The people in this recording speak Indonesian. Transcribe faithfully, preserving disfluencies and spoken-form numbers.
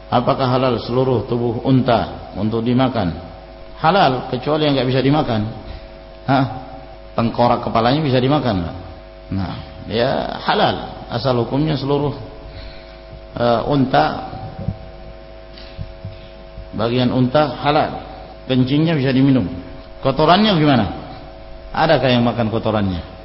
Apakah halal seluruh tubuh unta untuk dimakan? Halal, kecuali yang nggak bisa dimakan. Hah? Tengkorak kepalanya bisa dimakan nggak? Nah, ya halal. Asal hukumnya seluruh uh, unta, bagian unta halal. Kencingnya bisa diminum. Kotorannya gimana? Adakah yang makan kotorannya?